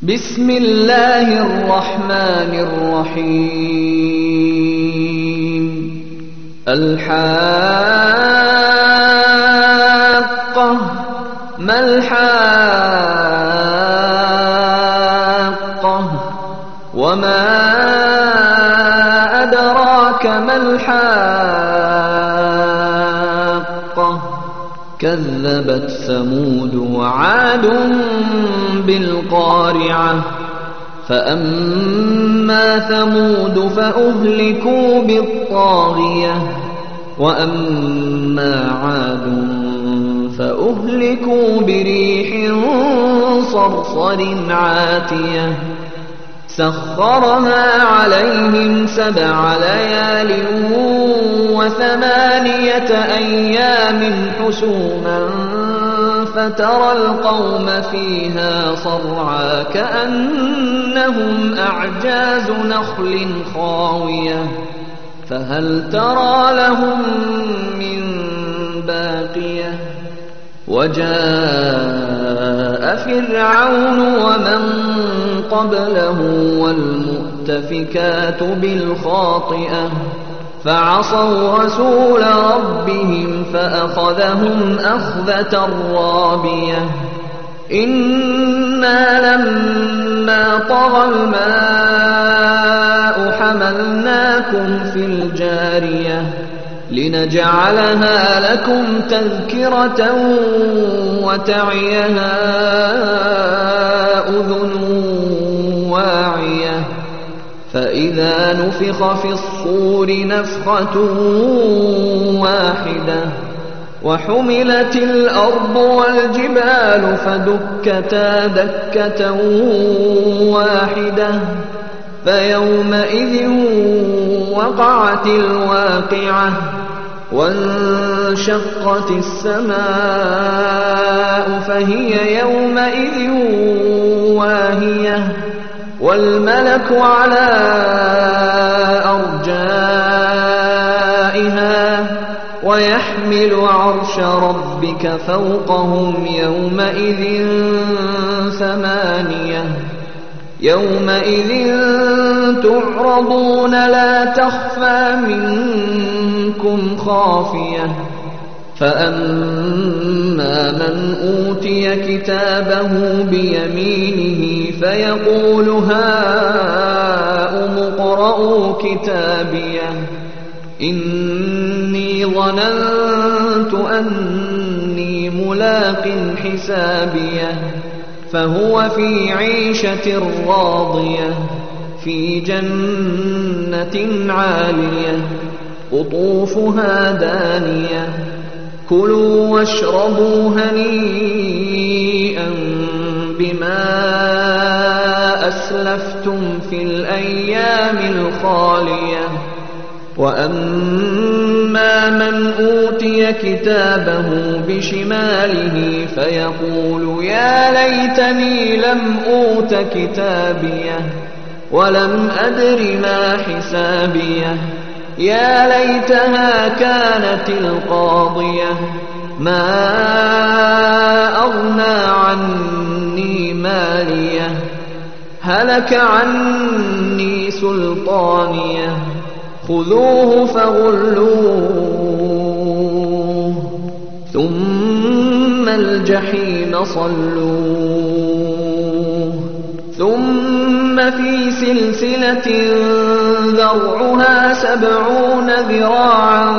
بسم الله الرحمن الرحيم. الحاقة ما الحاقة وما أدراك ما الحاقة كذبت ثمود وعاد بالقارعة فأما ثمود فأهلكوا بالطاغية وأما عاد فأهلكوا بريح صرصر عاتية سخرها عليهم 7 ليال و8 أيام حسوما فترى القوم فيها صرعى كأنهم أعجاز نخل خاوية فهل ترى لهم من باقية وجاء فرعون ومن قبله والمؤتفكات بالخاطئة فعصوا رسول ربهم فأخذهم أخذة رابية إنا لما طغى الماء حملناكم في الجارية لنجعلها لكم تذكرة وتعيها أذن واعية فإذا نفخ في الصور نفخة واحدة وحملت الأرض والجبال فدكتا دكة واحدة فيومئذ وقعت الواقعة وانشقت السماء فهي يومئذ واهية والملك على أرجائها ويحمل عرش ربك فوقهم يومئذ 8 يومئذ تعرضون لا تخفى منكم خافية فأما من أوتي كتابه بيمينه فيقول هاؤم اقرءوا كتابيه إني ظننت أني ملاق حسابيه فهو في عيشة راضية في جنة عالية قطوفها دانية كلوا واشربوا هنيئا بما أسلفتم في الأيام الخالية وأما من أوتي كتابه بشماله فيقول يا ليتني لم أوت كتابيه ولم أدر ما حسابيه يا ليتها كانت القاضية ما أغنى عني ماليه هلك عني سلطانيه خذوه فغلوه ثم الجحيم صلوه ثم في سلسلة ذرعها 70 ذراعا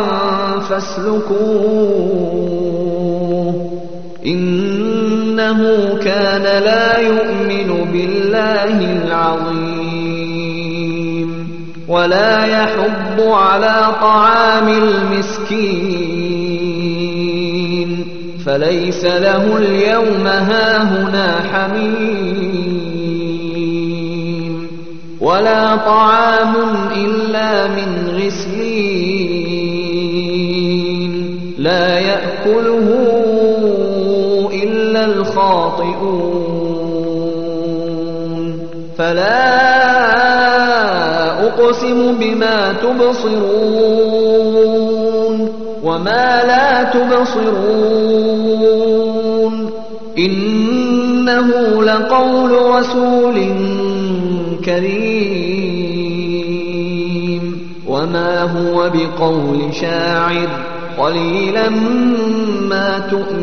فاسلكوه إنه كان لا يؤمن بالله العظيم ولا يحض على طعام المسكين فليس له اليوم هاهنا حميم ولا طعام إلا من غسلين لا يأكله إلا الخاطئون فلا أقسم بما تبصرون وما لا تبصرون وإنه لقول رسول كريم وما هو بقول شاعر قليلا ما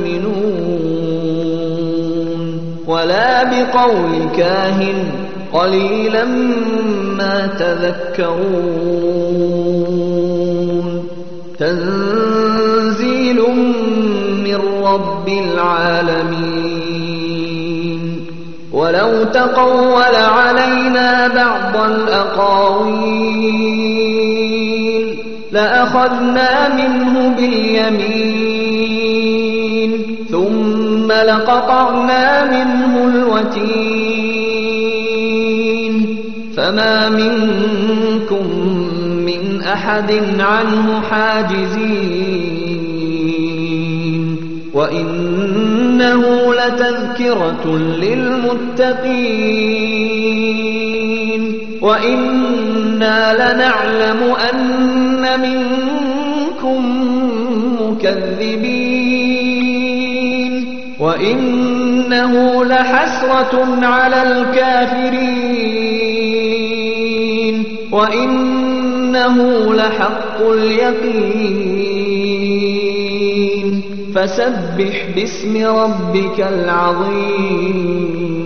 تؤمنون ولا بقول كاهن قليلا ما تذكرون تنزيل من رب العالمين ولو تقول علينا بعض الأقاويل لأخذنا منه باليمين ثم لقطعنا منه الوتين فما منكم من أحد عنه حاجزين وإنه لتذكرة للمتقين وإنا لنعلم أن منكم مكذبين وإنه لحسرة على الكافرين وإنه لحق اليقين فسبح باسم ربك العظيم